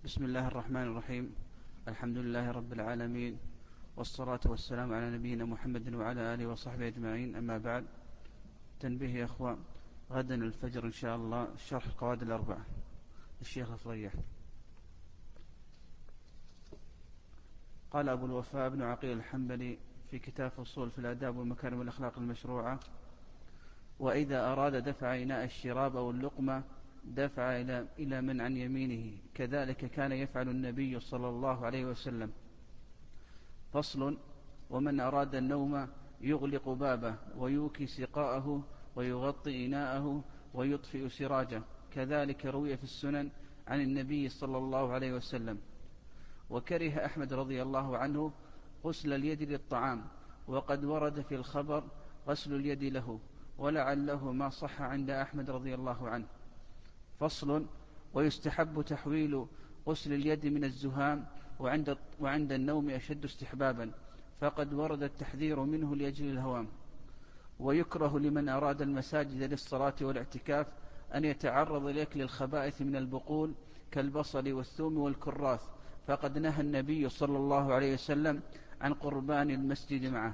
بسم الله الرحمن الرحيم. الحمد لله رب العالمين، والصلاة والسلام على نبينا محمد وعلى آله وصحبه أجمعين. أما بعد، تنبيه يا أخوان، غدا الفجر إن شاء الله شرح القواعد الأربعة الشيخ الفريح. قال أبو الوفاء بن عقيل الحنبلي في كتاب فصول في الآداب والمكارم والأخلاق المشروعة: وإذا أراد دفع إناء الشراب أو اللقمة دفع إلى من عن يمينه، كذلك كان يفعل النبي صلى الله عليه وسلم. فصل: ومن أراد النوم يغلق بابه ويوكي سقاءه ويغطي إناءه ويطفئ سراجه، كذلك روي في السنن عن النبي صلى الله عليه وسلم. وكره أحمد رضي الله عنه غسل اليد للطعام، وقد ورد في الخبر غسل اليد له، ولعله ما صح عند أحمد رضي الله عنه. فصل: ويستحب تحويل غسل اليد من الزهام وعند النوم أشد استحبابا، فقد ورد التحذير منه لأجل الهوام. ويكره لمن أراد المساجد للصلاة والاعتكاف أن يتعرض لأكل الخبائث من البقول كالبصل والثوم والكراث، فقد نهى النبي صلى الله عليه وسلم عن قربان المسجد معه.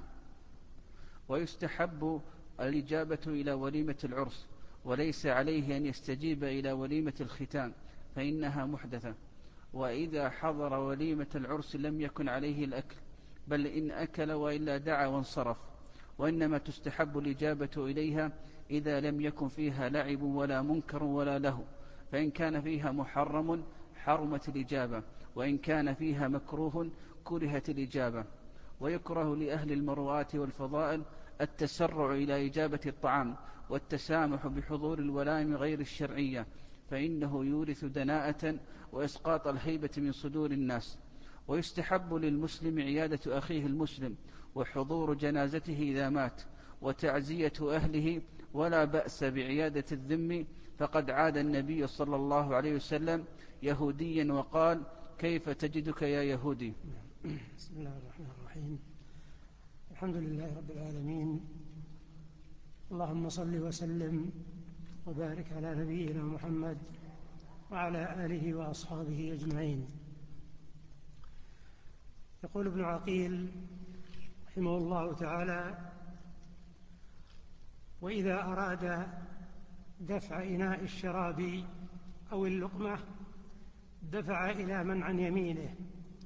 ويستحب الإجابة إلى وليمة العرس، وليس عليه أن يستجيب إلى وليمة الختان فإنها محدثة. وإذا حضر وليمة العرس لم يكن عليه الأكل، بل إن أكل وإلا دعا وانصرف. وإنما تستحب الإجابة إليها إذا لم يكن فيها لعب ولا منكر ولا له، فإن كان فيها محرم حرمت الإجابة، وإن كان فيها مكروه كرهت الإجابة. ويكره لأهل المروءات والفضائل التسرع إلى إجابة الطعام والتسامح بحضور الولائم غير الشرعية، فإنه يورث دناءة وإسقاط الهيبة من صدور الناس. ويستحب للمسلم عيادة أخيه المسلم وحضور جنازته إذا مات وتعزية أهله، ولا بأس بعيادة الذم، فقد عاد النبي صلى الله عليه وسلم يهوديا وقال: كيف تجدك يا يهودي؟ بسم الله الرحمن الرحيم. الحمد لله رب العالمين، اللهم صل وسلم وبارك على نبينا محمد وعلى آله وأصحابه أجمعين. يقول ابن عقيل رحمه الله تعالى: وإذا أراد دفع إناء الشراب أو اللقمة دفع إلى من عن يمينه،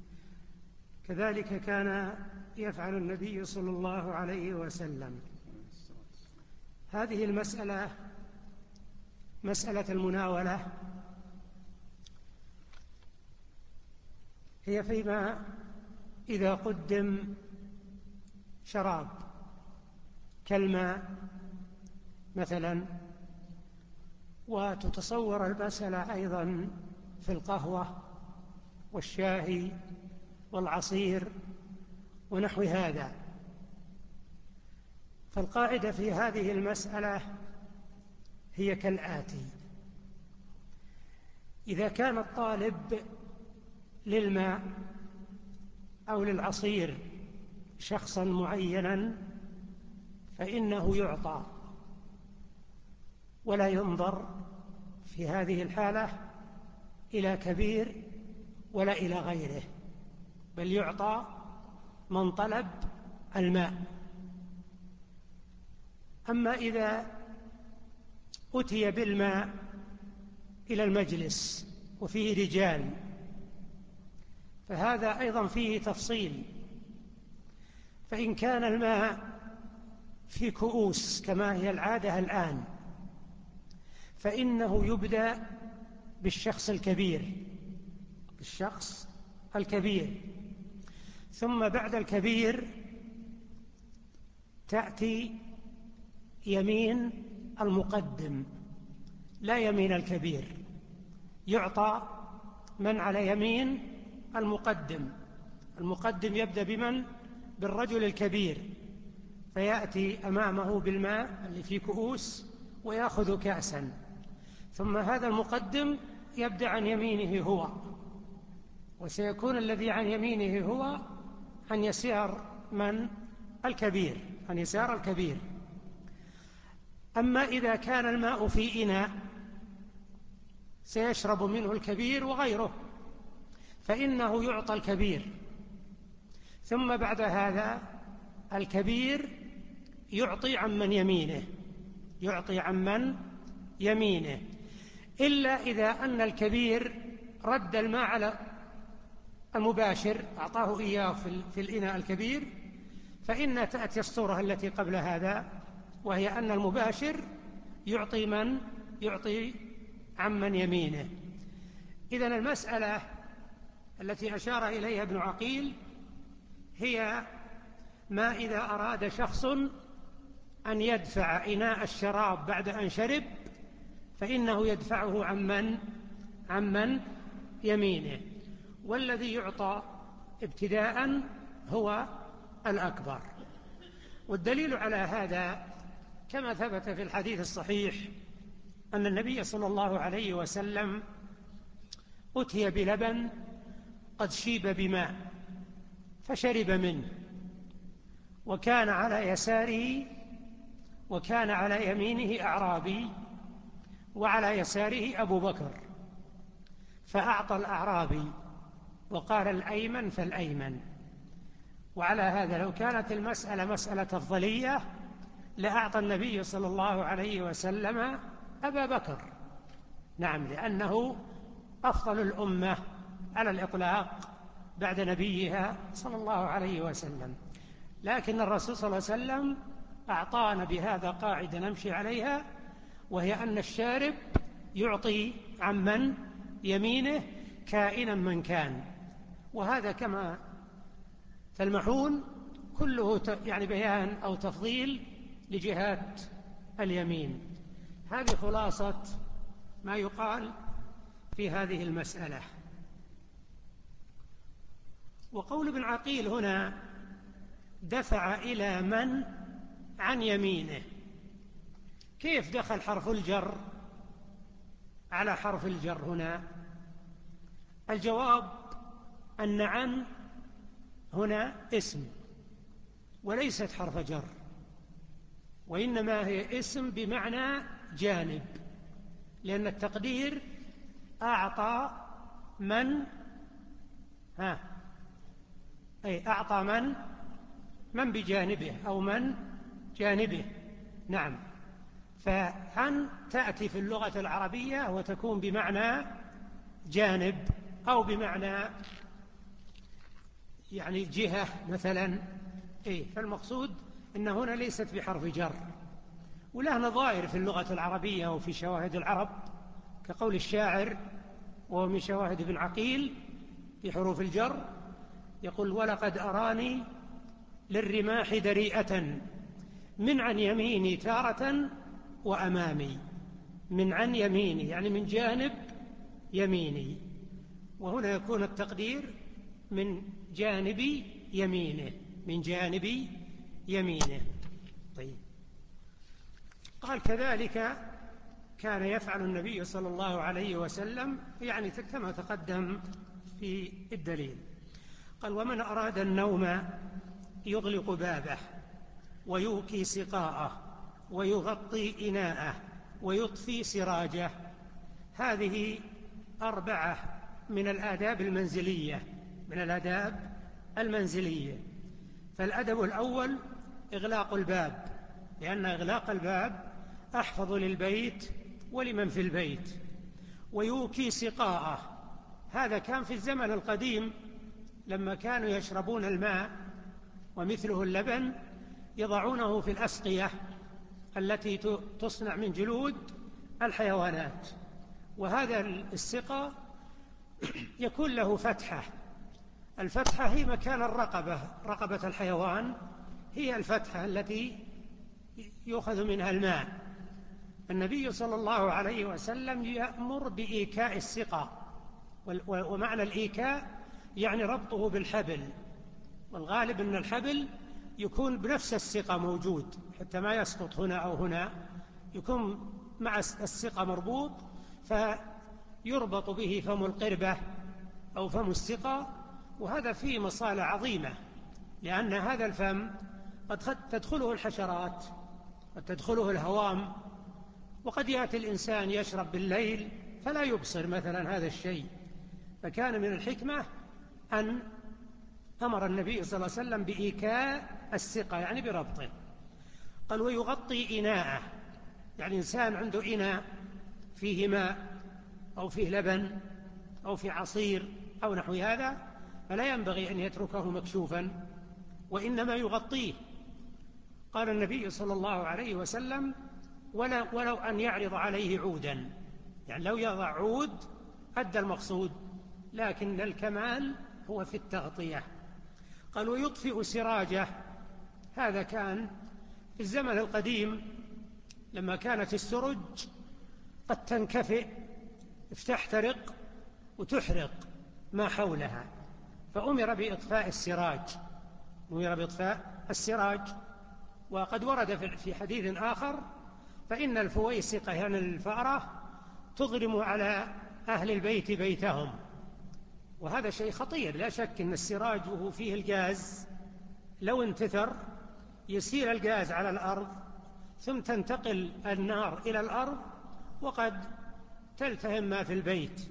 كذلك كان يفعل النبي صلى الله عليه وسلم. هذه المسألة مسألة المناولة هي فيما إذا قدم شراب كالماء مثلا، وتتصور المسألة أيضا في القهوة والشاي والعصير ونحو هذا. فالقاعدة في هذه المسألة هي كالآتي: إذا كان الطالب للماء أو للعصير شخصا معينا فإنه يعطى، ولا ينظر في هذه الحالة إلى كبير ولا إلى غيره، بل يعطى من طلب الماء. أما إذا أتي بالماء إلى المجلس وفيه رجال فهذا أيضا فيه تفصيل، فإن كان الماء في كؤوس كما هي العادة الآن فإنه يبدأ بالشخص الكبير، ثم بعد الكبير تأتي يمين المقدم لا يمين الكبير، يعطى من على يمين المقدم يبدأ بمن؟ بالرجل الكبير، فيأتي أمامه بالماء اللي في كؤوس ويأخذ كأسا، ثم هذا المقدم يبدأ عن يمينه هو، وسيكون الذي عن يمينه هو عن يسار من؟ الكبير. أما إذا كان الماء في إناء سيشرب منه الكبير وغيره، فإنه يعطى الكبير، ثم بعد هذا الكبير يعطي عمن يمينه، يعطي عمن يمينه، إلا إذا أن الكبير رد الماء على المباشر، أعطاه إياه في الإناء الكبير، فإن تأتي الصورة التي قبل هذا، وهي أن المباشر يعطي عمن يمينه. إذن المسألة التي أشار إليها ابن عقيل هي ما إذا أراد شخص أن يدفع إناء الشراب بعد أن شرب، فإنه يدفعه عمن يمينه، والذي يعطى ابتداء هو الأكبر. والدليل على هذا كما ثبت في الحديث الصحيح أن النبي صلى الله عليه وسلم أتي بلبن قد شيب بماء فشرب منه، وكان على يمينه أعرابي وعلى يساره أبو بكر، فأعطى الأعرابي وقال الأيمن فالأيمن. وعلى هذا لو كانت المسألة مسألة أفضلية لأعطى النبي صلى الله عليه وسلم أبا بكر، نعم، لأنه أفضل الأمة على الإطلاق بعد نبيها صلى الله عليه وسلم. لكن الرسول صلى الله عليه وسلم أعطانا بهذا قاعدة نمشي عليها، وهي أن الشارب يعطي عمن يمينه كائنا من كان. وهذا كما تلمحون كله يعني بيان أو تفضيل لجهات اليمين. هذه خلاصة ما يقال في هذه المسألة. وقول ابن عقيل هنا دفع إلى من عن يمينه، كيف دخل حرف الجر على حرف الجر هنا؟ الجواب أن عن هنا اسم وليست حرف جر، وإنما هي اسم بمعنى جانب، لأن التقدير أعطى من بجانبه أو من جانبه، نعم. فعن تأتي في اللغة العربية وتكون بمعنى جانب أو بمعنى يعني جهة مثلا، فالمقصود أن هنا ليست بحرف جر، ولها نظائر في اللغة العربية وفي شواهد العرب، كقول الشاعر وهو من شواهد ابن عقيل في حروف الجر، يقول: ولقد أراني للرماح دريئة من عن يميني تارة وأمامي. من عن يميني يعني من جانب يميني، وهنا يكون التقدير من جانب يمينه، من جانب يمينه. طيب، قال: كذلك كان يفعل النبي صلى الله عليه وسلم، يعني كما تقدم في الدليل. قال: ومن أراد النوم يغلق بابه ويوكي سقاءه ويغطي إناءه ويطفي سراجه. هذه 4 من الآداب المنزلية. فالأدب الأول إغلاق الباب، لأن إغلاق الباب أحفظ للبيت ولمن في البيت. ويوكي سقاءه، هذا كان في الزمن القديم لما كانوا يشربون الماء ومثله اللبن يضعونه في الأسقية التي تصنع من جلود الحيوانات، وهذا السقا يكون له فتحة. الفتحة هي مكان رقبة الحيوان، هي الفتحة التي يؤخذ منها الماء. النبي صلى الله عليه وسلم يأمر بإيكاء السقا، ومعنى الإيكاء يعني ربطه بالحبل، والغالب أن الحبل يكون بنفس السقا موجود حتى ما يسقط هنا أو هنا، يكون مع السقا مربوط، فيربط به فم القربة أو فم السقا. وهذا فيه مصالح عظيمة، لأن هذا الفم قد تدخله الحشرات، قد تدخله الهوام، وقد يأتي الإنسان يشرب بالليل فلا يبصر مثلا هذا الشيء، فكان من الحكمة أن أمر النبي صلى الله عليه وسلم بإيكاء السقة، يعني بربطه. قال ويغطي إناءه، يعني إنسان عنده إناء فيه ماء أو فيه لبن أو فيه عصير أو نحو هذا، فلا ينبغي أن يتركه مكشوفا، وإنما يغطيه. قال النبي صلى الله عليه وسلم ولو أن يعرض عليه عودا، يعني لو يضع عود أدى المقصود، لكن الكمال هو في التغطية. قال ويطفئ سراجه، هذا كان في الزمن القديم لما كانت السرج قد تنكفئ فتحترق وتحرق ما حولها، فأمر بإطفاء السراج. وقد ورد في حديث آخر فإن الفويسقة يعني الفأرة تظلم على أهل البيت بيتهم، وهذا شيء خطير. لا شك أن السراج وهو فيه الغاز لو انتثر يسيل الغاز على الأرض، ثم تنتقل النار إلى الأرض وقد تلتهم ما في البيت.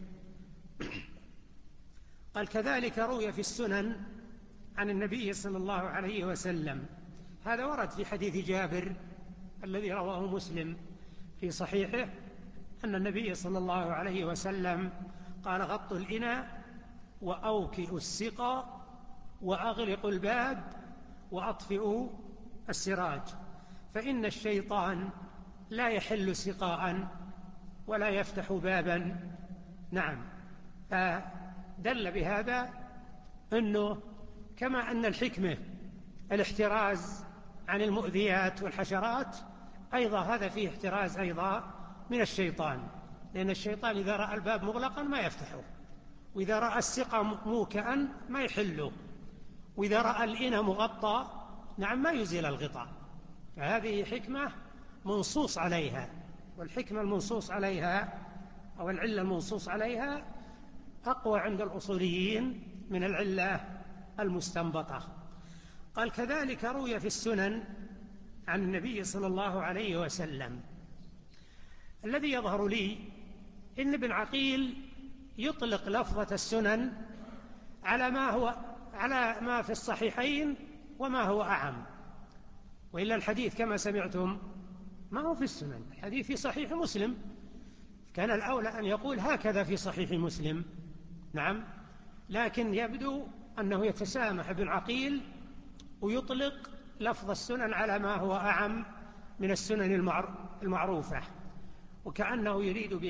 قال كذلك روي في السنن عن النبي صلى الله عليه وسلم، هذا ورد في حديث جابر الذي رواه مسلم في صحيحه، أن النبي صلى الله عليه وسلم قال غطوا الإناء وأوكئوا السقا وأغلقوا الباب وأطفئوا السراج، فإن الشيطان لا يحل سقاء ولا يفتح بابا. نعم، فدل بهذا أنه كما أن الحكمة الاحتراز عن المؤذيات والحشرات، أيضا هذا فيه احتراز أيضا من الشيطان، لأن الشيطان إذا رأى الباب مغلقا ما يفتحه، وإذا رأى السقا موكئا ما يحله، وإذا رأى الإناء مغطى نعم ما يزيل الغطاء. فهذه حكمة منصوص عليها، والحكمة المنصوص عليها أو العلة المنصوص عليها أقوى عند الأصوليين من العلة المستنبطة. قال كذلك روي في السنن عن النبي صلى الله عليه وسلم. الذي يظهر لي إن ابن عقيل يطلق لفظة السنن على ما في الصحيحين وما هو أعم، وإلا الحديث كما سمعتم ما هو في السنن، الحديث في صحيح مسلم، كان الأولى أن يقول هكذا في صحيح مسلم. نعم، لكن يبدو أنه يتسامح ابن عقيل ويطلق لفظ السنن على ما هو أعم من السنن المعروفة، وكأنه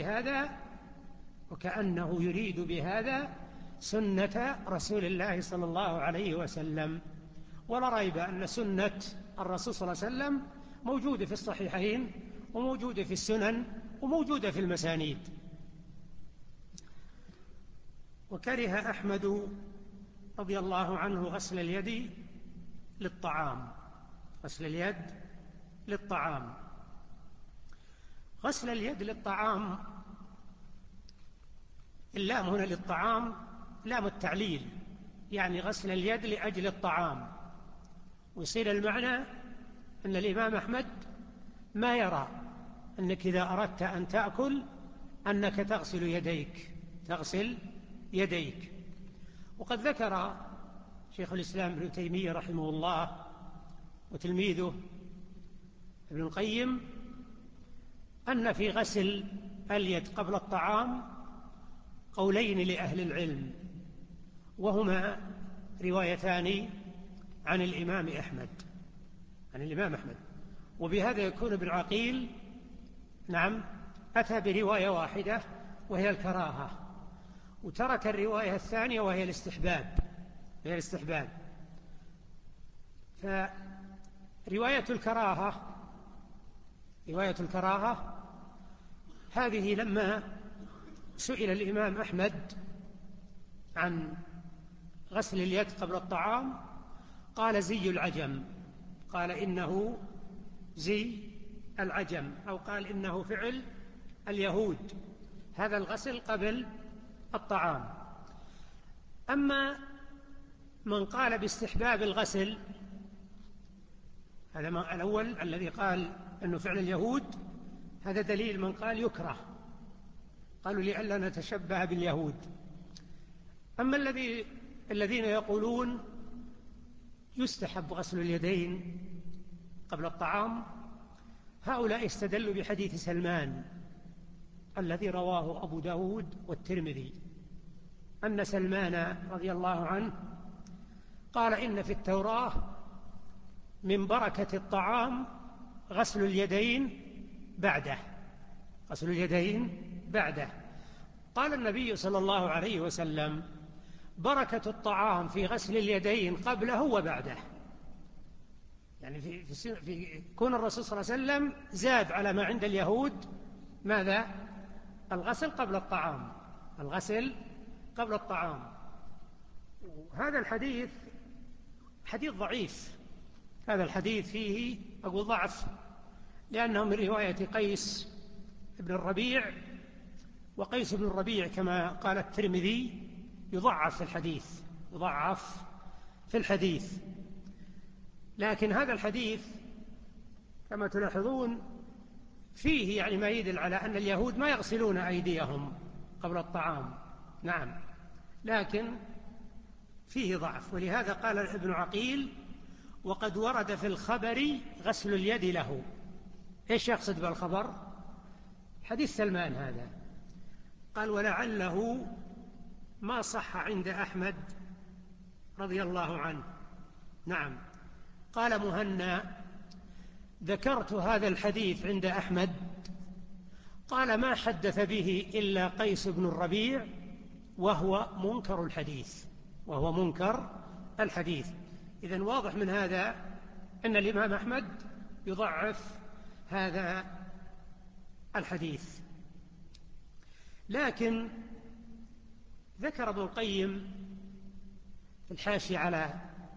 يريد بهذا سنة رسول الله صلى الله عليه وسلم. ولا ريب أن سنة الرسول صلى الله عليه وسلم موجودة في الصحيحين وموجودة في السنن وموجودة في المسانيد. وكره أحمد رضي الله عنه غسل اليد للطعام. غسل اليد للطعام، غسل اليد للطعام، اللام هنا للطعام لام التعليل، يعني غسل اليد لأجل الطعام، ويصير المعنى أن الإمام أحمد ما يرى أنك إذا أردت أن تأكل أنك تغسل يديك. وقد ذكر شيخ الإسلام ابن تيمية رحمه الله وتلميذه ابن القيم أن في غسل اليد قبل الطعام قولين لأهل العلم، وهما روايتان عن الإمام أحمد، وبهذا يكون ابن عقيل نعم أتى برواية واحدة وهي الكراهة، وترك الرواية الثانية وهي الاستحباب. فرواية الكراهة هذه لما سئل الإمام أحمد عن غسل اليد قبل الطعام قال زي العجم، قال إنه زي العجم، أو قال إنه فعل اليهود، هذا الغسل قبل الطعام. أما من قال باستحباب الغسل، هذا الأول الذي قال أنه فعل اليهود، هذا دليل من قال يكره، قالوا لئلا نتشبه باليهود. أما الذين يقولون يستحب غسل اليدين قبل الطعام، هؤلاء استدلوا بحديث سلمان الذي رواه أبو داود والترمذي، أن سلمان رضي الله عنه قال إن في التوراة من بركة الطعام غسل اليدين بعده، غسل اليدين بعده. قال النبي صلى الله عليه وسلم بركة الطعام في غسل اليدين قبله وبعده، يعني في كون الرسول صلى الله عليه وسلم زاد على ما عند اليهود ماذا؟ الغسل قبل الطعام، الغسل قبل الطعام. هذا الحديث حديث ضعيف، هذا الحديث فيه أقول ضعف، لأنه من رواية قيس بن الربيع، وقيس بن الربيع كما قال الترمذي يضعف في الحديث، يضعف في الحديث. لكن هذا الحديث كما تلاحظون فيه يعني ما يدل على أن اليهود ما يغسلون أيديهم قبل الطعام، نعم، لكن فيه ضعف. ولهذا قال ابن عقيل وقد ورد في الخبر غسل اليد له. إيش يقصد بالخبر؟ حديث سلمان هذا. قال ولعله ما صح عند أحمد رضي الله عنه. نعم. قال مهنا ذكرت هذا الحديث عند أحمد، قال ما حدث به إلا قيس بن الربيع وهو منكر الحديث، وهو منكر الحديث. إذن واضح من هذا أن الإمام أحمد يضعف هذا الحديث. لكن ذكر ابن القيم في الحاشية على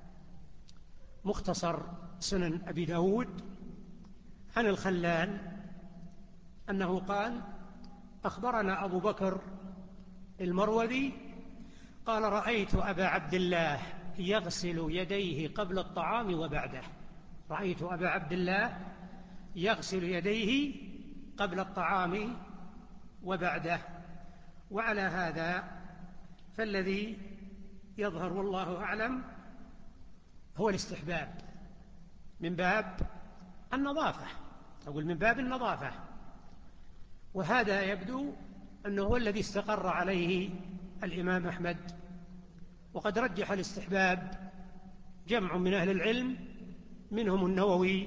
مختصر سنن أبي داود عن الخلال أنه قال أخبرنا أبو بكر المروذي قال رأيت أبا عبد الله يغسل يديه قبل الطعام وبعده، رأيت أبا عبد الله يغسل يديه قبل الطعام وبعده. وعلى هذا فالذي يظهر والله أعلم هو الاستحباب من باب النظافة، أقول من باب النظافة، وهذا يبدو أنه هو الذي استقر عليه الإمام أحمد. وقد رجح الاستحباب جمع من أهل العلم منهم النووي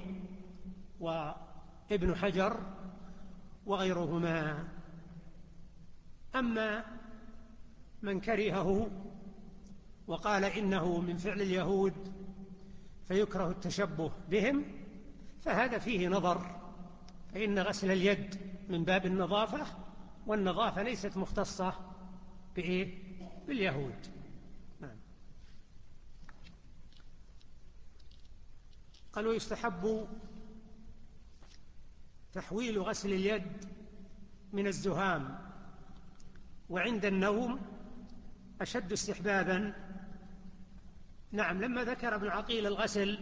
وابن حجر وغيرهما. أما من كرهه وقال إنه من فعل اليهود فيكره التشبه بهم فهذا فيه نظر، فإن غسل اليد من باب النظافة، والنظافة ليست مختصة باليهود. نعم. قالوا يستحب تحويل غسل اليد من الزهام وعند النوم أشد استحبابا. نعم. لما ذكر ابن عقيل الغسل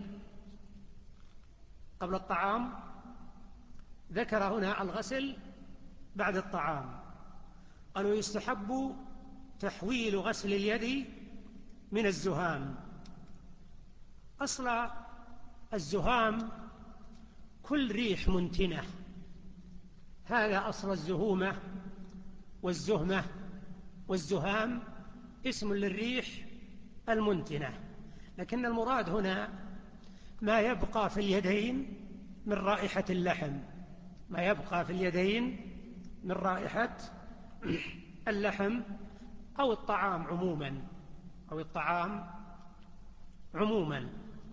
قبل الطعام ذكر هنا الغسل بعد الطعام. قالوا يستحب تحويل غسل اليد من الزهام. أصل الزهام كل ريح منتنة، هذا أصل الزهومة والزهمة، والزهام اسم للريح المنتنة. لكن المراد هنا ما يبقى في اليدين من رائحة اللحم، ما يبقى في اليدين من رائحة اللحم أو الطعام عموما، أو الطعام عموما.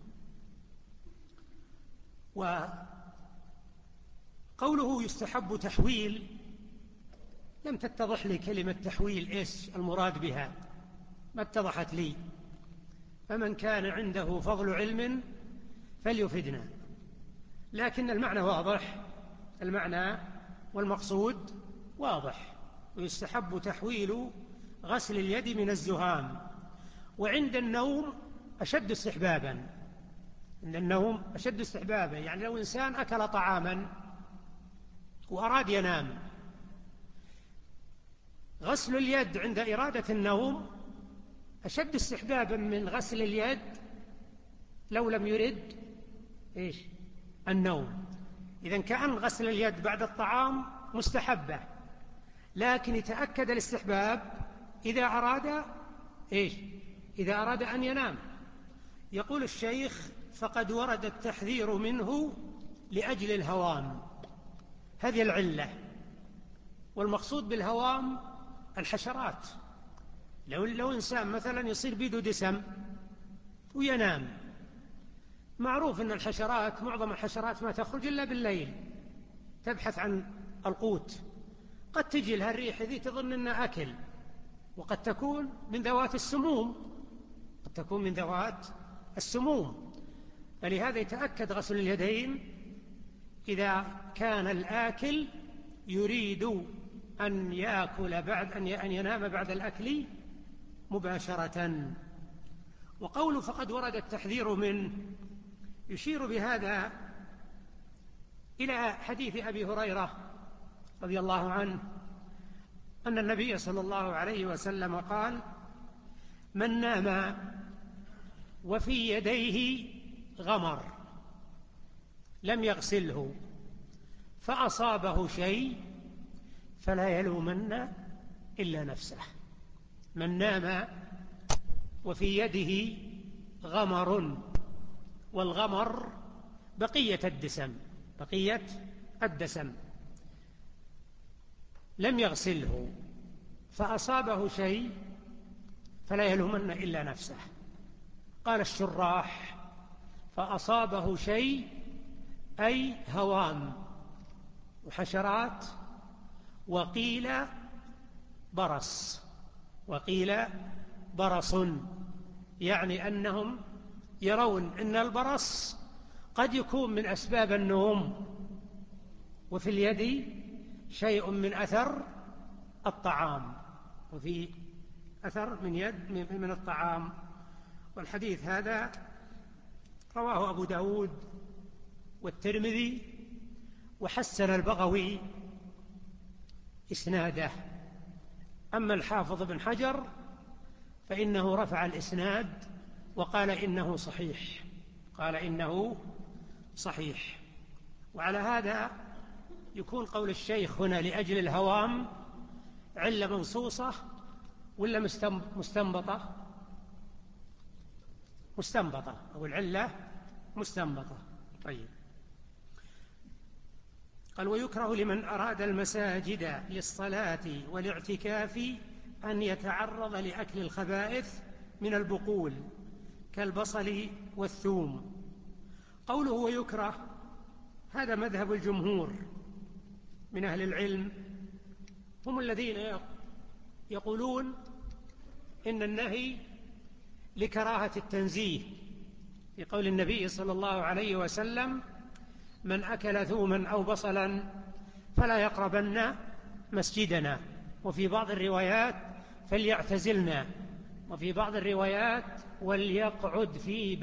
وقوله يستحب تحويل لم تتضح لي كلمة تحويل إيش المراد بها، ما اتضحت لي، فمن كان عنده فضل علم فليفدنا. لكن المعنى واضح، المعنى والمقصود واضح. ويستحب تحويل غسل اليد من الزهام وعند النوم أشد استحبابا. عند النوم أشد استحبابا، يعني لو إنسان أكل طعاما وأراد ينام، غسل اليد عند إرادة النوم أشد استحبابا من غسل اليد لو لم يرد النوم. إذن كأن غسل اليد بعد الطعام مستحبة، لكن يتأكد الاستحباب إذا أراد إذا أراد أن ينام. يقول الشيخ: فقد ورد التحذير منه لأجل الهوام. هذه العلة، والمقصود بالهوام الحشرات. لو إنسان مثلا يصير بيده دسم وينام، معروف أن الحشرات، معظم الحشرات ما تخرج إلا بالليل تبحث عن القوت. قد تجي لها الريح ذي تظن أنها أكل، وقد تكون من ذوات السموم. فلهذا يتأكد غسل اليدين إذا كان الآكل يريد أن يأكل بعد أن ينام بعد الأكل مباشرة. وقوله فقد ورد التحذير منه يشير بهذا إلى حديث أبي هريرة رضي الله عنه أن النبي صلى الله عليه وسلم قال: من نام وفي يديه غمر لم يغسله فأصابه شيء فلا يلومن إلا نفسه. من نام وفي يده غمر، والغمر بقية الدسم لم يغسله فأصابه شيء فلا يلومن إلا نفسه. قال الشراح: فأصابه شيء أي هوام وحشرات، وقيل برص، يعني أنهم يرون أن البرص قد يكون من أسباب النوم، وفي اليد شيء من أثر الطعام، وفي أثر من الطعام. والحديث هذا رواه أبو داود والترمذي، وحسن البغوي إسناده. أما الحافظ بن حجر فإنه رفع الإسناد وقال إنه صحيح. وعلى هذا يكون قول الشيخ هنا لأجل الهوام علة منصوصة ولا مستنبطة، أو العلة مستنبطة. طيب، قال: ويكره لمن أراد المساجد للصلاة والاعتكاف أن يتعرض لأكل الخبائث من البقول كالبصل والثوم. قوله ويكره هذا مذهب الجمهور من أهل العلم، هم الذين يقولون إن النهي لكراهة التنزيه، في قول النبي صلى الله عليه وسلم: من أكل ثوما أو بصلا فلا يقربن مسجدنا، وفي بعض الروايات فليعتزلنا، وفي بعض الروايات وليقعد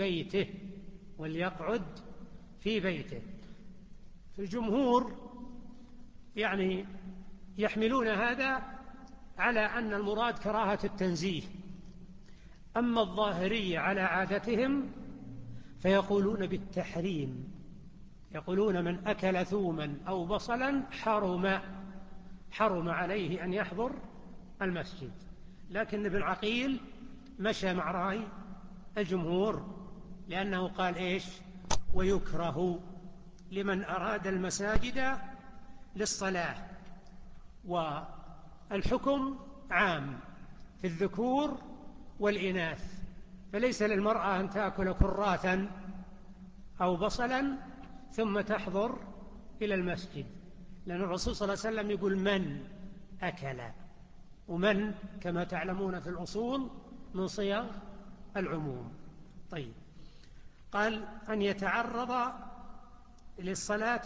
في بيته. في الجمهور يعني يحملون هذا على أن المراد كراهة التنزيه. أما الظاهرية على عادتهم فيقولون بالتحريم، يقولون من أكل ثوما أو بصلا حرم عليه أن يحضر المسجد. لكن ابن عقيل مشى مع رأي الجمهور، لأنه قال ويكره لمن أراد المساجد للصلاة، والحكم عام في الذكور والإناث، فليس للمرأة أن تأكل كراثا أو بصلا ثم تحضر إلى المسجد، لأن الرسول صلى الله عليه وسلم يقول من أكل، ومن كما تعلمون في الأصول من صيغ العموم. طيب، قال أن يتعرض للصلاة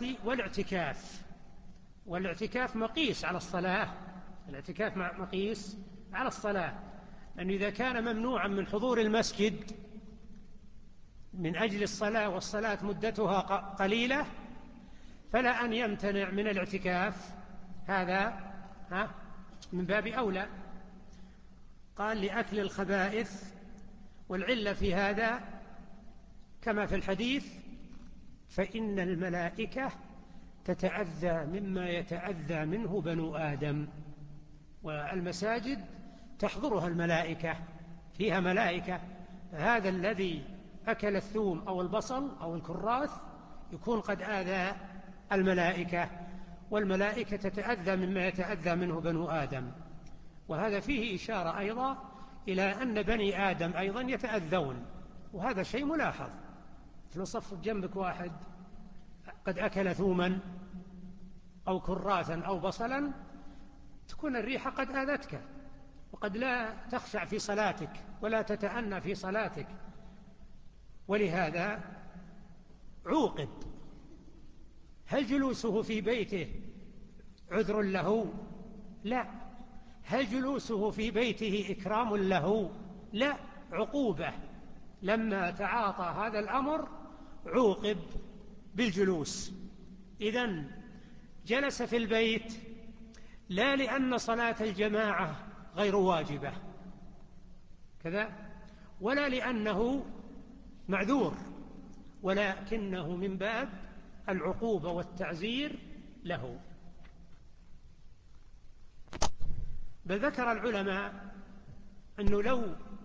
والاعتكاف مقيس على الصلاة، الاعتكاف مقيس على الصلاة، لأنه إذا كان ممنوعا من حضور المسجد من أجل الصلاة والصلاة مدتها قليلة، فلا أن يمتنع من الاعتكاف، هذا من باب أولى. قال لأكل الخبائث، والعلة في هذا كما في الحديث: فإن الملائكة تتأذى مما يتأذى منه بنو آدم. والمساجد تحضرها الملائكة، فيها ملائكة، هذا الذي أكل الثوم أو البصل أو الكراث يكون قد آذى الملائكة، والملائكة تتأذى مما يتأذى منه بنو آدم. وهذا فيه إشارة أيضا إلى أن بني آدم أيضا يتأذون، وهذا شيء ملاحظ. لو صف جنبك واحد قد أكل ثوما أو كراثا أو بصلا، تكون الريحة قد آذتك، وقد لا تخشع في صلاتك ولا تتأنى في صلاتك، ولهذا عوقب. هل جلوسه في بيته عذر له؟ لا. هل جلوسه في بيته إكرام له؟ لا، عقوبة. لما تعاطى هذا الأمر عوقب بالجلوس. إذن جلس في البيت لا لأن صلاة الجماعة غير واجبة كذا، ولا لأنه معذور، ولكنه من باب العقوبة والتعزير له. بل ذكر العلماء أنه لو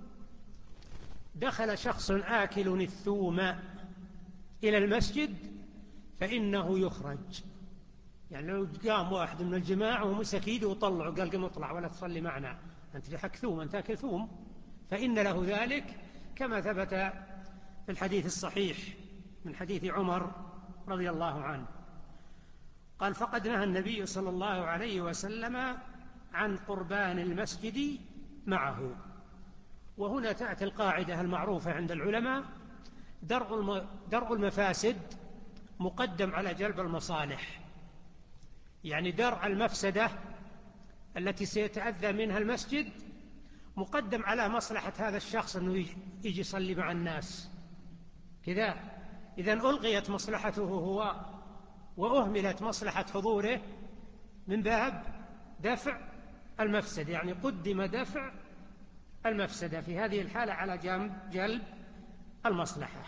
دخل شخص آكل الثوم إلى المسجد فإنه يخرج. يعني لو قام واحد من الجماعة ومسك يده وطلعه قال قم اطلع ولا تصلي معنا، أنت لحك ثوم، أنت أكل ثوم، فإن له ذلك، كما ثبت في الحديث الصحيح من حديث عمر رضي الله عنه قال: فقد نهى النبي صلى الله عليه وسلم عن قربان المسجد معه. وهنا تأتي القاعدة المعروفة عند العلماء: درء المفاسد مقدم على جلب المصالح. يعني درء المفسدة التي سيتأذى منها المسجد مقدم على مصلحة هذا الشخص أنه يجي يصلي مع الناس كذا. إذن ألغيت مصلحته هو وأهملت مصلحة حضوره من باب دفع المفسد، يعني قدم دفع المفسدة في هذه الحالة على جلب المصلحة.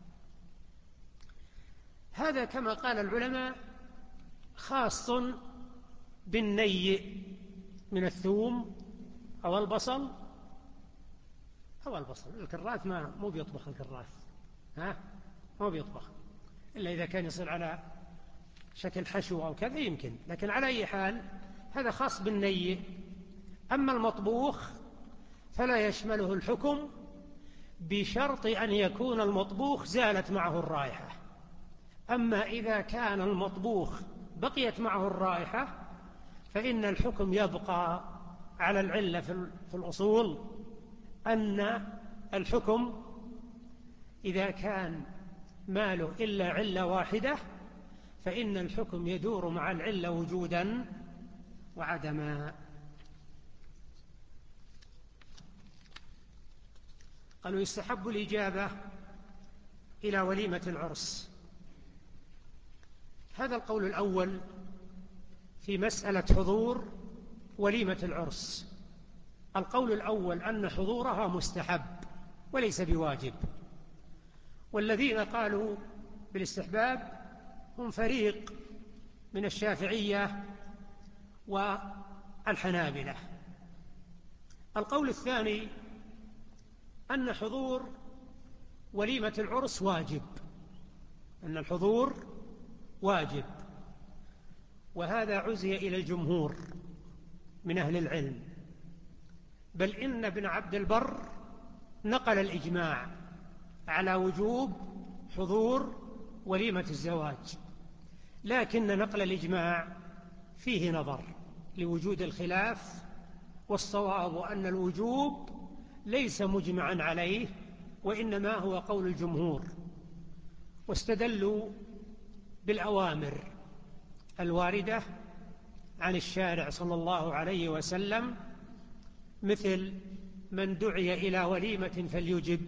هذا كما قال العلماء خاص بالني من الثوم أو البصل الكراث مو بيطبخ الكراث، مو بيطبخ إلا إذا كان يصير على شكل حشو أو كذا يمكن، لكن على أي حال هذا خاص بالني. أما المطبوخ فلا يشمله الحكم بشرط أن يكون المطبوخ زالت معه الرائحة. أما إذا كان المطبوخ بقيت معه الرائحة فإن الحكم يبقى على العلة في الأصول، أن الحكم إذا كان ماله إلا علة واحدة فإن الحكم يدور مع العلة وجودا وعدما. قالوا: يستحب الإجابة إلى وليمة العرس. هذا القول الأول في مسألة حضور وليمة العرس. القول الأول أن حضورها مستحب وليس بواجب، والذين قالوا بالاستحباب هم فريق من الشافعية والحنابلة. القول الثاني أن حضور وليمة العرس واجب، أن الحضور واجب، وهذا عزي إلى الجمهور من أهل العلم، بل إن ابن عبد البر نقل الإجماع على وجوب حضور وليمة الزواج، لكن نقل الإجماع فيه نظر لوجود الخلاف، والصواب أن الوجوب ليس مجمعا عليه وإنما هو قول الجمهور. واستدلوا بالأوامر الواردة عن الشارع صلى الله عليه وسلم، مثل من دعي إلى وليمة فليجب،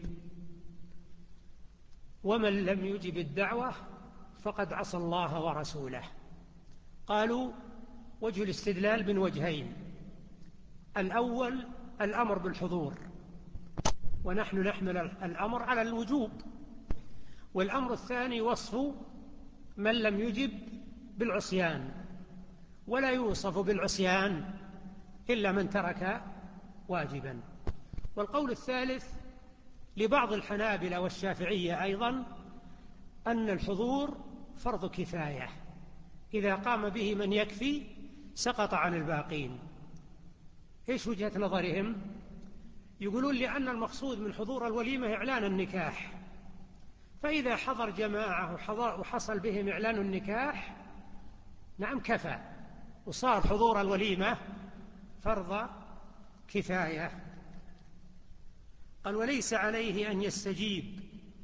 ومن لم يجب الدعوة فقد عصى الله ورسوله. قالوا: وجه الاستدلال من وجهين: الأول الأمر بالحضور، ونحن نحمل الأمر على الوجوب. والأمر الثاني وصف من لم يجب بالعصيان، ولا يوصف بالعصيان إلا من ترك واجبا. والقول الثالث لبعض الحنابلة والشافعية أيضا أن الحضور فرض كفاية، إذا قام به من يكفي سقط عن الباقين. إيش وجهة نظرهم؟ يقولون لأن المقصود من حضور الوليمة إعلان النكاح، فإذا حضر جماعة وحصل بهم إعلان النكاح نعم كفى، وصار حضور الوليمة فرض كفاية. قال وليس عليه أن يستجيب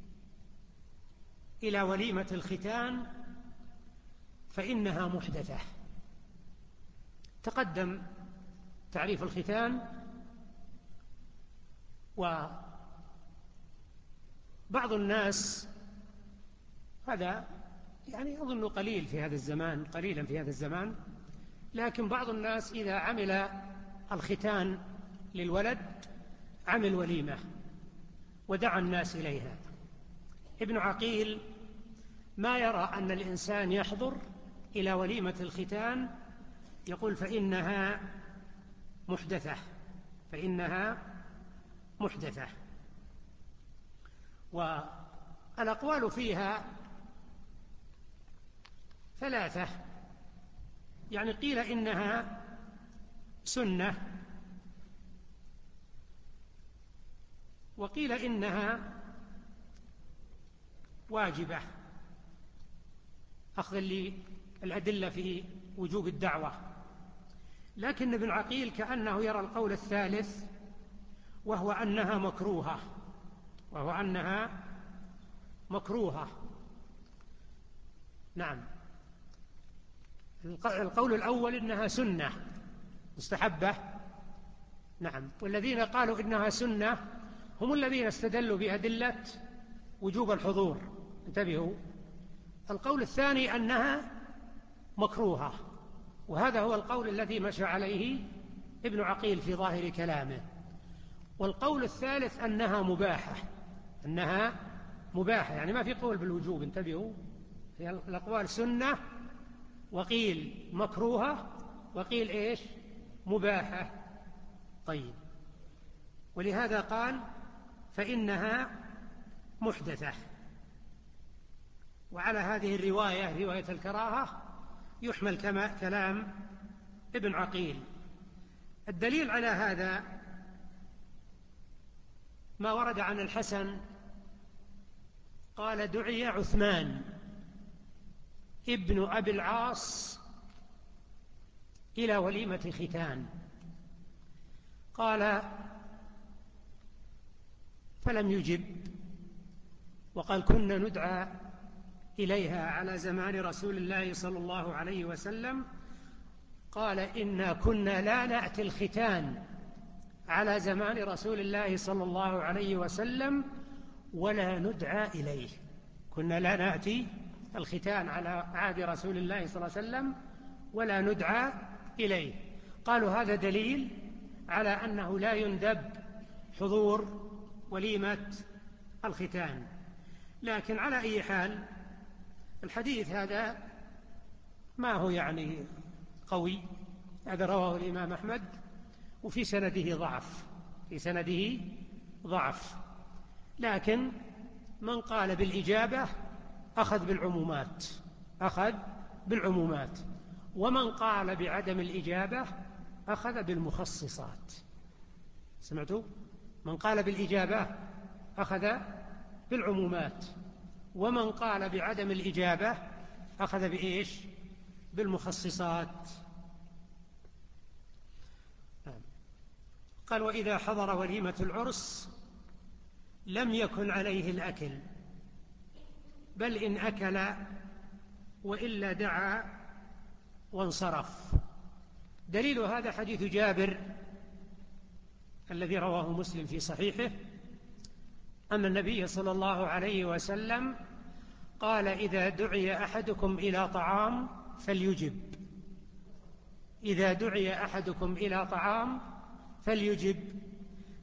إلى وليمة الختان فإنها محدثة. تقدم تعريف الختان، وبعض الناس، هذا يعني أظن قليل في هذا الزمان، قليلا في هذا الزمان، لكن بعض الناس إذا عمل الختان للولد عمل وليمة ودعا الناس إليها. ابن عقيل ما يرى أن الإنسان يحضر إلى وليمة الختان، يقول فإنها محدثة، فإنها محدثة. والأقوال فيها ثلاثة، يعني قيل إنها سنة، وقيل إنها واجبة أخذا للأدلة في وجوب الدعوة. لكن ابن عقيل كأنه يرى القول الثالث، وهو أنها مكروهة، وهو أنها مكروهة. نعم، القول الأول إنها سنة مستحبة، نعم، والذين قالوا إنها سنة هم الذين استدلوا بأدلة وجوب الحضور، انتبهوا. القول الثاني أنها مكروهة، وهذا هو القول الذي مشى عليه ابن عقيل في ظاهر كلامه. والقول الثالث أنها مباحة، أنها مباحة، يعني ما في قول بالوجوب، انتبهوا، في الأقوال سنة، وقيل مكروهة، وقيل إيش؟ مباحة. طيب، ولهذا قال فإنها محدثة. وعلى هذه الرواية، رواية الكراهة، يحمل كلام ابن عقيل. الدليل على هذا ما ورد عن الحسن قال دعي عثمان ابن أبي العاص إلى وليمة ختان، قال فلم يجب، وقال كنا ندعى إليها على زمان رسول الله صلى الله عليه وسلم، قال إنا كنا لا نأتي الختان على زمان رسول الله صلى الله عليه وسلم ولا ندعى إليه. كنا لا نأتي الختان على عهد رسول الله صلى الله عليه وسلم ولا ندعى إليه. قالوا هذا دليل على أنه لا يندب حضور وليمة الختان. لكن على أي حال الحديث هذا ما هو يعني قوي، هذا رواه الإمام أحمد وفي سنده ضعف، في سنده ضعف. لكن من قال بالإجابة أخذ بالعمومات، أخذ بالعمومات، ومن قال بعدم الإجابة أخذ بالمخصصات. سمعتوا؟ من قال بالإجابة أخذ بالعمومات، ومن قال بعدم الإجابة أخذ بإيش؟ بالمخصصات. قال وإذا حضر وليمة العرس لم يكن عليه الأكل، بل إن أكل وإلا دعا وانصرف. دليل هذا حديث جابر الذي رواه مسلم في صحيحه أن النبي صلى الله عليه وسلم قال إذا دعي أحدكم إلى طعام فليجب، إذا دعي أحدكم إلى طعام فليجب،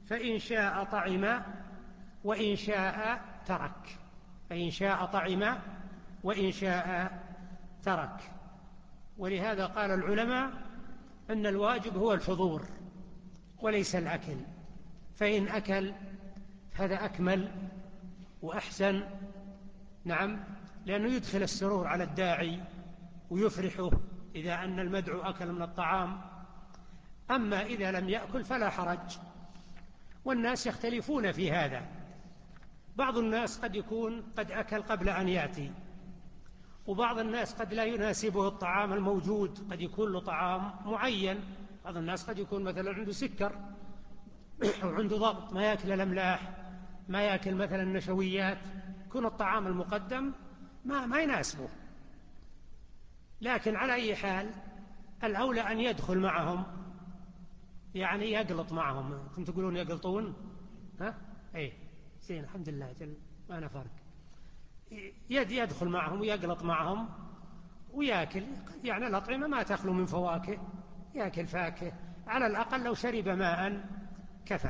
فإن شاء طعم وإن شاء ترك. فإن شاء طعم وإن شاء ترك. ولهذا قال العلماء أن الواجب هو الحضور وليس الأكل، فإن أكل هذا أكمل وأحسن، نعم، لأنه يدخل السرور على الداعي ويفرحه إذا أن المدعو أكل من الطعام. أما إذا لم يأكل فلا حرج. والناس يختلفون في هذا، بعض الناس قد يكون قد أكل قبل أن يأتي، وبعض الناس قد لا يناسبه الطعام الموجود، قد يكون له طعام معين. بعض الناس قد يكون مثلا عنده سكر أو عنده ضغط، ما يأكل الأملاح، ما يأكل مثلا النشويات، يكون الطعام المقدم ما يناسبه. لكن على أي حال الأولى أن يدخل معهم، يعني يقلط معهم. كنتم تقولون يقلطون؟ ها؟ إيه زين، الحمد لله، جل ما أنا فرق. يدخل معهم ويقلط معهم ويأكل، يعني الأطعمة ما تخلو من فواكه، يأكل فاكهة على الأقل، لو شرب ماء كفى.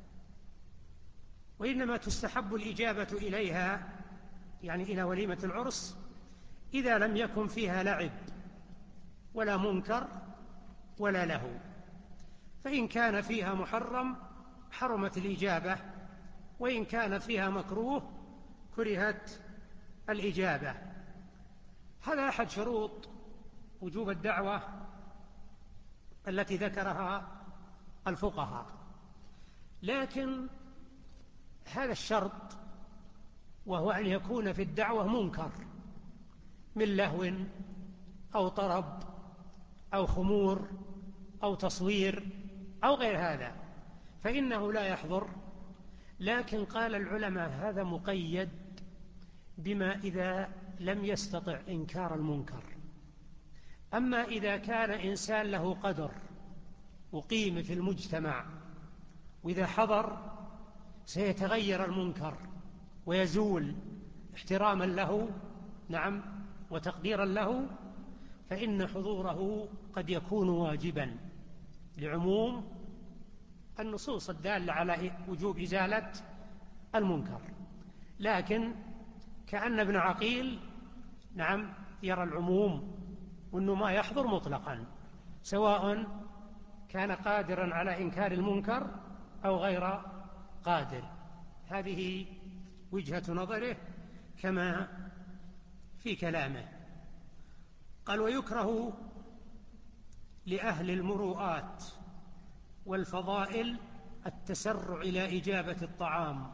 وإنما تستحب الإجابة إليها، يعني إلى وليمة العرس، إذا لم يكن فيها لعب ولا منكر ولا لهو. فإن كان فيها محرم حرمت الإجابة، وإن كان فيها مكروه كرهت الإجابة. هذا أحد شروط وجوب الدعوة التي ذكرها الفقهاء. لكن هذا الشرط، وهو أن يكون في الدعوة منكر من لهو أو طرب أو خمور أو تصوير أو غير هذا، فإنه لا يحضر. لكن قال العلماء هذا مقيد بما إذا لم يستطع إنكار المنكر. أما إذا كان إنسان له قدر وقيمة في المجتمع، وإذا حضر سيتغير المنكر ويزول احتراما له، نعم، وتقديرا له، فإن حضوره قد يكون واجبا لعموم النصوص الدالة على وجوب إزالة المنكر. لكن كأن ابن عقيل، نعم، يرى العموم، وأنه ما يحضر مطلقا، سواء كان قادرا على إنكار المنكر أو غير قادر. هذه وجهة نظره كما في كلامه. قال: ويكره لأهل المروءات والفضائل التسرع إلى إجابة الطعام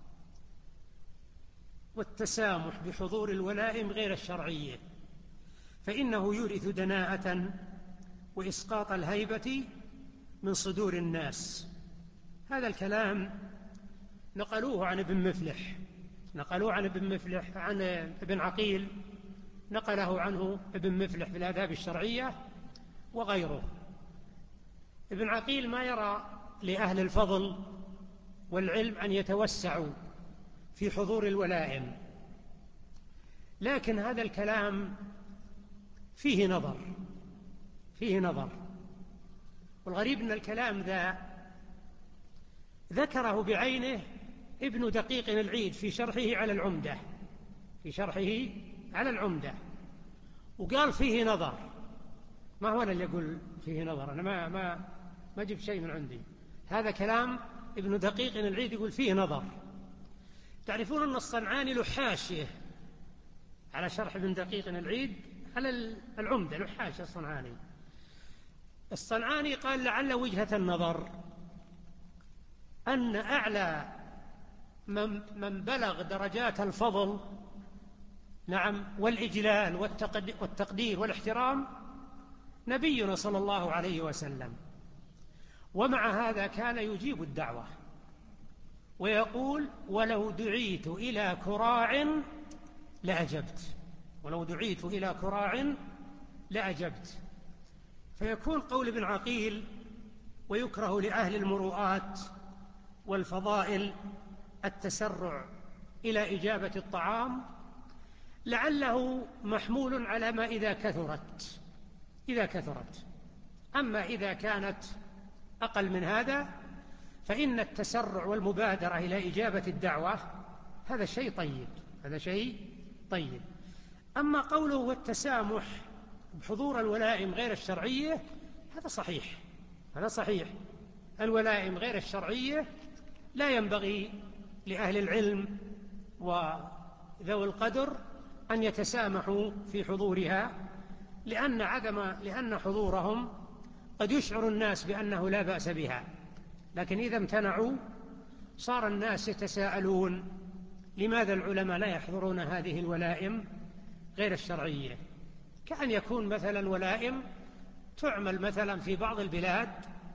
والتسامح بحضور الولائم غير الشرعية، فإنه يورث دناءة وإسقاط الهيبة من صدور الناس. هذا الكلام نقلوه عن ابن مفلح، عن ابن عقيل، نقله عنه ابن مفلح في الآداب الشرعية وغيره. ابن عقيل ما يرى لأهل الفضل والعلم أن يتوسعوا في حضور الولائم، لكن هذا الكلام فيه نظر. والغريب أن الكلام ذا ذكره بعينه ابن دقيق العيد في شرحه على العمدة، وقال فيه نظر. ما هو أنا اللي أقول فيه نظر، أنا ما جبت شيء من عندي، هذا كلام ابن دقيق العيد يقول فيه نظر. تعرفون أن الصنعاني له حاشية على شرح ابن دقيق العيد على العمدة، له حاشية الصنعاني قال: لعل وجهة النظر أن أعلى من بلغ درجات الفضل، نعم، والإجلال والتقدير والاحترام نبينا صلى الله عليه وسلم. ومع هذا كان يجيب الدعوة ويقول: ولو دعيت إلى كراع لأجبت. فيكون قول ابن عقيل: ويكره لأهل المروءات والفضائل التسرع إلى إجابة الطعام، لعله محمول على ما إذا كثرت. أما إذا كانت أقل من هذا فإن التسرع والمبادرة إلى إجابة الدعوة هذا شيء طيب، هذا شيء طيب. أما قوله والتسامح بحضور الولائم غير الشرعية هذا صحيح، هذا صحيح. الولائم غير الشرعية لا ينبغي لأهل العلم وذوي القدر أن يتسامحوا في حضورها، لأن حضورهم قد يشعر الناس بأنه لا بأس بها، لكن إذا امتنعوا صار الناس يتساءلون لماذا العلماء لا يحضرون هذه الولائم غير الشرعية؟ كأن يكون مثلا ولائم تعمل مثلا في بعض البلاد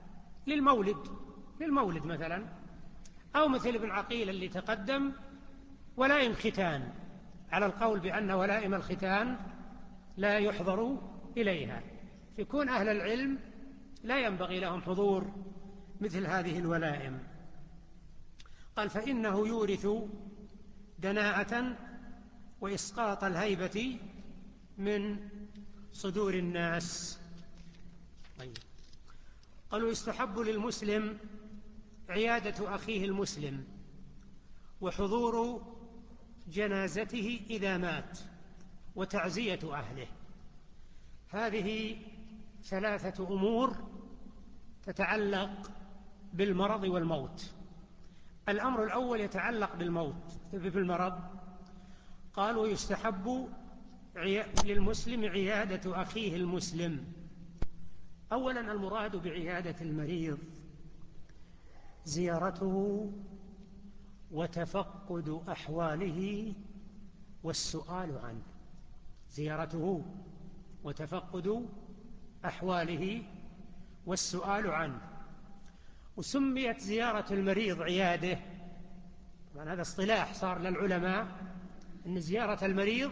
للمولد مثلا، أو مثل ابن عقيل اللي تقدم ولائم ختان، على القول بأن ولائم الختان لا يحضر إليها، فيكون أهل العلم لا ينبغي لهم حضور مثل هذه الولائم. قال فإنه يورث دناءة وإسقاط الهيبة من صدور الناس. طيب. قالوا يستحب للمسلم عيادة أخيه المسلم وحضور جنازته إذا مات وتعزية أهله. هذه ثلاثة أمور تتعلق بالمرض والموت. الأمر الأول يتعلق بالمرض. قالوا يستحب للمسلم عيادة أخيه المسلم. أولا المراد بعيادة المريض زيارته وتفقد أحواله والسؤال عنه، زيارته وتفقد أحواله والسؤال عنه. وسميت زيارة المريض عيادة، طبعا هذا اصطلاح صار للعلماء أن زيارة المريض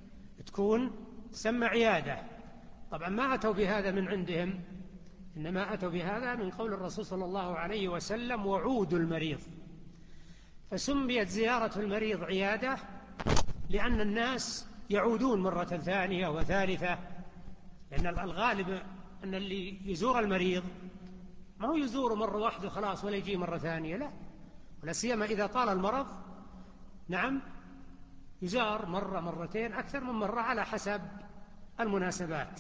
تسمى عيادة. طبعا ما أتوا بهذا من عندهم، إنما أتوا بهذا من قول الرسول صلى الله عليه وسلم وعود المريض. فسميت زيارة المريض عيادة لأن الناس يعودون مرة ثانية وثالثة، لأن الغالب أن اللي يزور المريض ما هو يزوره مرة واحدة خلاص ولا يجي مرة ثانية، لا، ولا سيما إذا طال المرض، نعم، يزار مرة مرتين أكثر من مرة على حسب المناسبات.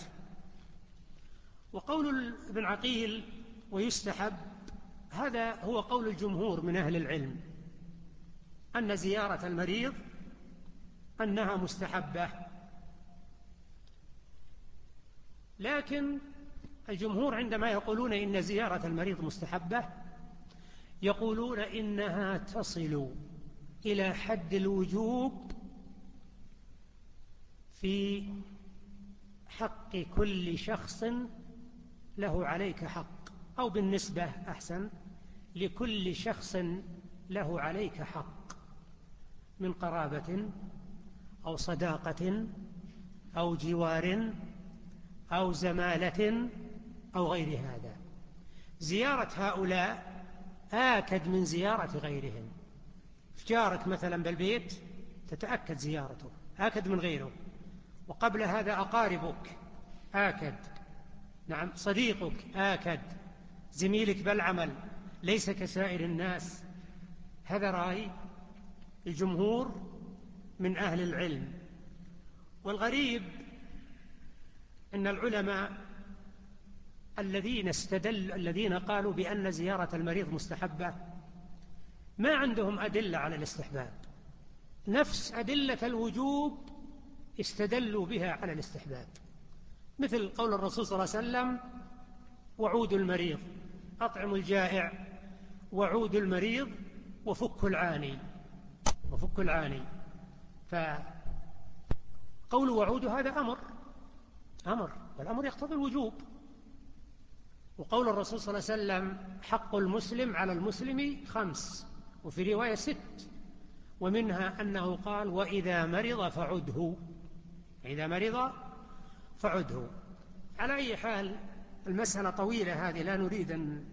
وقول ابن عقيل ويستحب، هذا هو قول الجمهور من أهل العلم، أن زيارة المريض أنها مستحبة. لكن الجمهور عندما يقولون إن زيارة المريض مستحبة يقولون إنها تصل إلى حد الوجوب في حق كل شخص له عليك حق، أو بالنسبة أحسن لكل شخص له عليك حق من قرابة أو صداقة أو جوار أو زمالة أو غير هذا. زيارة هؤلاء آكد من زيارة غيرهم. في جارك مثلا بالبيت تتأكد زيارته، آكد من غيره. وقبل هذا أقاربك آكد، نعم، صديقك آكد، زميلك بالعمل ليس كسائر الناس. هذا رأي الجمهور من أهل العلم. والغريب أن العلماء الذين قالوا بأن زيارة المريض مستحبة ما عندهم أدلة على الاستحباب، نفس أدلة الوجوب استدلوا بها على الاستحباب، مثل قول الرسول صلى الله عليه وسلم وعود المريض، أطعم الجائع، وعود المريض، وفك العاني، وفك العاني. فقول وعود هذا أمر، والأمر يقتضي الوجوب. وقول الرسول صلى الله عليه وسلم حق المسلم على المسلم 5، وفي رواية 6، ومنها أنه قال وإذا مرض فعده، إذا مرض فعده. على أي حال المسألة طويلة هذه، لا نريد أن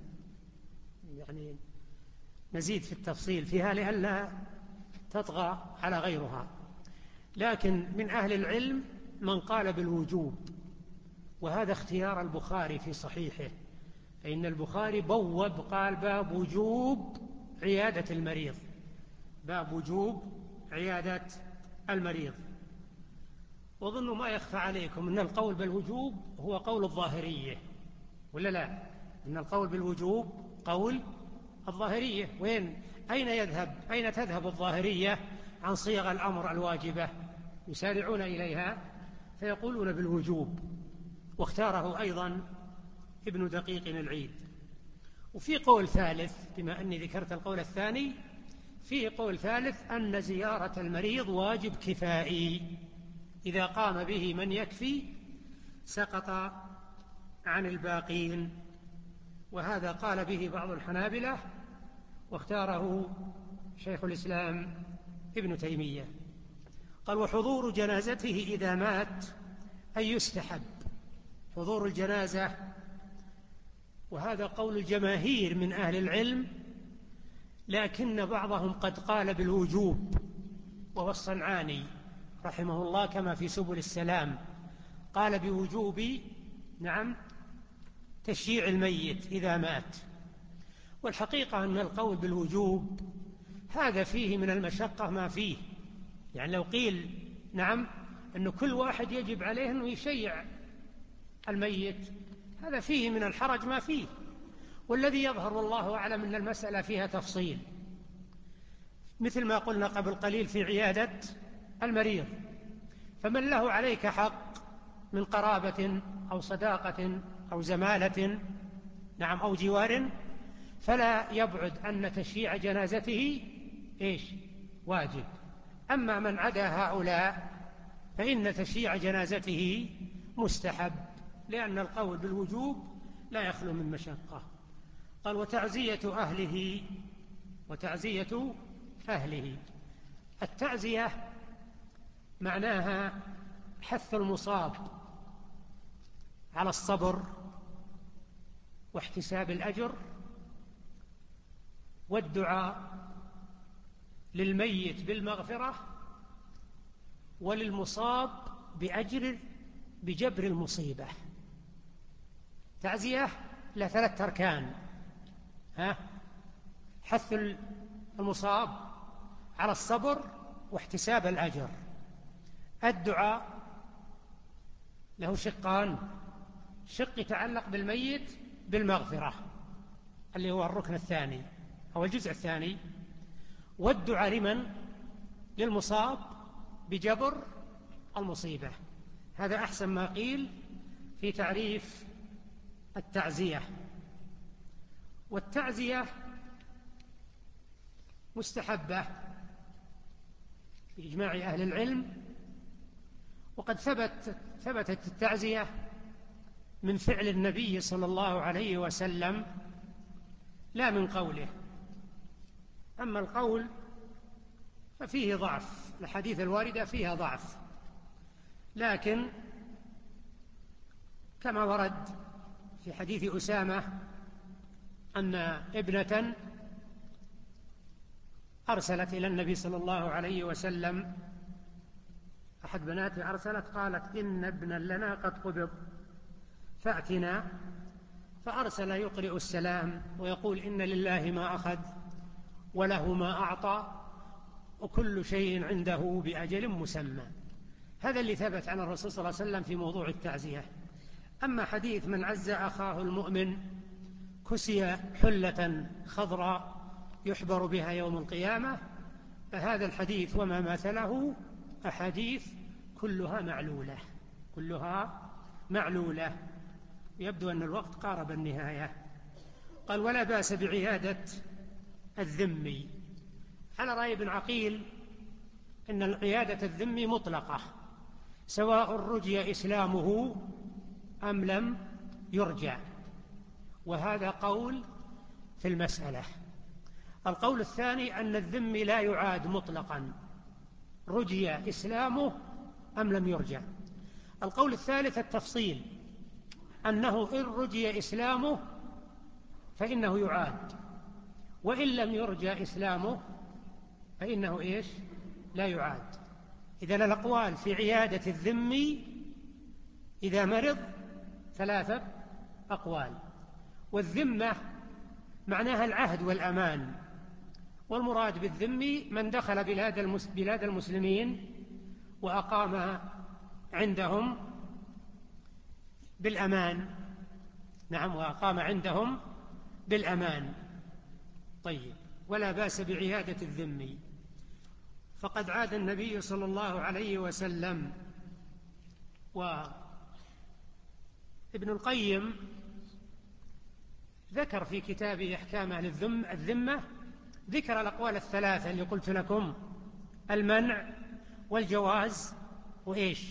نزيد في التفصيل فيها لئلا تطغى على غيرها. لكن من أهل العلم من قال بالوجوب، وهذا اختيار البخاري في صحيحه، فإن البخاري بوب قال باب وجوب عيادة المريض، باب وجوب عيادة المريض. وظنوا ما يخفى عليكم أن القول بالوجوب هو قول الظاهرية، ولا لا؟ أن القول بالوجوب قول الظاهرية. أين تذهب الظاهرية عن صيغ الأمر الواجبة؟ يسارعون إليها فيقولون بالوجوب، واختاره أيضا ابن دقيق العيد. وفي قول ثالث، بما أني ذكرت القول الثاني، فيه قول ثالث أن زيارة المريض واجب كفائي، إذا قام به من يكفي سقط عن الباقين، وهذا قال به بعض الحنابلة واختاره شيخ الإسلام ابن تيمية. قال وحضور جنازته إذا مات أي يستحب حضور الجنازة، وهذا قول الجماهير من أهل العلم، لكن بعضهم قد قال بالوجوب، وهو الصنعاني رحمه الله كما في سبل السلام قال بوجوب تشييع الميت إذا مات. والحقيقة أن القول بالوجوب هذا فيه من المشقة ما فيه، يعني لو قيل أن كل واحد يجب عليه أنه يشيع الميت، هذا فيه من الحرج ما فيه. والذي يظهر والله أعلم أن المسألة فيها تفصيل، مثل ما قلنا قبل قليل في عيادة المريض، فمن له عليك حق من قرابة أو صداقة أو زمالة أو جوار، فلا يبعد أن تشييع جنازته واجب. أما من عدا هؤلاء فإن تشييع جنازته مستحب، لأن القول بالوجوب لا يخلو من مشقة. قال وتعزية أهله. التعزية معناها حث المصاب على الصبر واحتساب الأجر، والدعاء للميت بالمغفرة، وللمصاب بجبر المصيبة. تعزية له 3 أركان: حث المصاب على الصبر واحتساب الأجر. الدعاء له شقان: شق يتعلق بالميت بالمغفرة اللي هو الركن الثاني أو الجزء الثاني، والدعاء للمصاب بجبر المصيبة. هذا أحسن ما قيل في تعريف التعزية. والتعزية مستحبة بإجماع أهل العلم، وقد ثبتت التعزية من فعل النبي صلى الله عليه وسلم لا من قوله. أما القول ففيه ضعف، الحديث الواردة فيها ضعف، لكن كما ورد في حديث أسامة أن ابنة أرسلت إلى النبي صلى الله عليه وسلم، أحد بناته أرسلت قالت إن ابنا لنا قد قبض فأتنا، فأرسل يقرئ السلام ويقول إن لله ما أخذ وله ما أعطى وكل شيء عنده بأجل مسمى. هذا اللي ثبت عن الرسول صلى الله عليه وسلم في موضوع التعزية. أما حديث من عز أخاه المؤمن كسي حلة خضراء يحبر بها يوم القيامة، فهذا الحديث وما مثله أحاديث كلها معلولة. يبدو أن الوقت قارب النهاية. قال ولا بأس بعيادة الذمي. على رأي ابن عقيل إن عيادة الذمي مطلقة سواء رجي إسلامه أم لم يرجع، وهذا قول في المسألة. القول الثاني أن الذمي لا يعاد مطلقا رجي إسلامه أم لم يرجع. القول الثالث التفصيل، أنه إن رجي إسلامه فإنه يعاد، وإن لم يرجى إسلامه فإنه لا يعاد. إذن الأقوال في عيادة الذمي إذا مرض 3 أقوال، والذمة معناها العهد والأمان، والمراد بالذمي من دخل بلاد المسلمين وأقام عندهم بالأمان. نعم، وأقام عندهم بالأمان. طيب، ولا بأس بعيادة الذمي. فقد عاد النبي صلى الله عليه وسلم. وابن القيم ذكر في كتابه إحكام أهل الذمة ذكر الأقوال الثلاثة اللي قلت لكم: المنع والجواز وإيش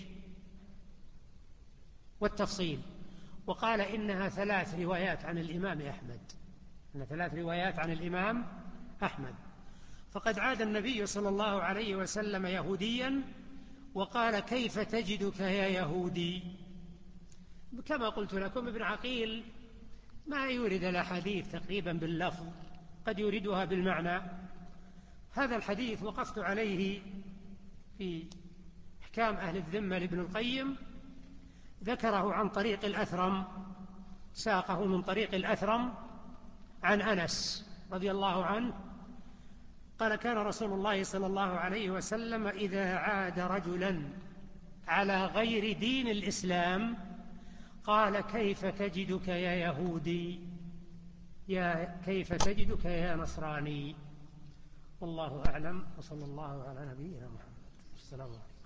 والتفصيل. وقال إنها 3 روايات عن الإمام أحمد، إن 3 روايات عن الإمام أحمد. فقد عاد النبي صلى الله عليه وسلم يهوديا وقال: كيف تجدك يا يهودي؟ كما قلت لكم، ابن عقيل ما يورد الأحاديث تقريبا باللفظ، قد يوردها بالمعنى. هذا الحديث وقفت عليه في إحكام أهل الذمة لابن القيم، ذكره عن طريق الأثرم، ساقه من طريق الأثرم عن أنس رضي الله عنه قال: كان رسول الله صلى الله عليه وسلم إذا عاد رجلا على غير دين الإسلام قال: كيف تجدك يا يهودي؟ كيف تجدك يا نصراني؟ والله أعلم، وصلى الله على نبينا محمد. السلام عليكم.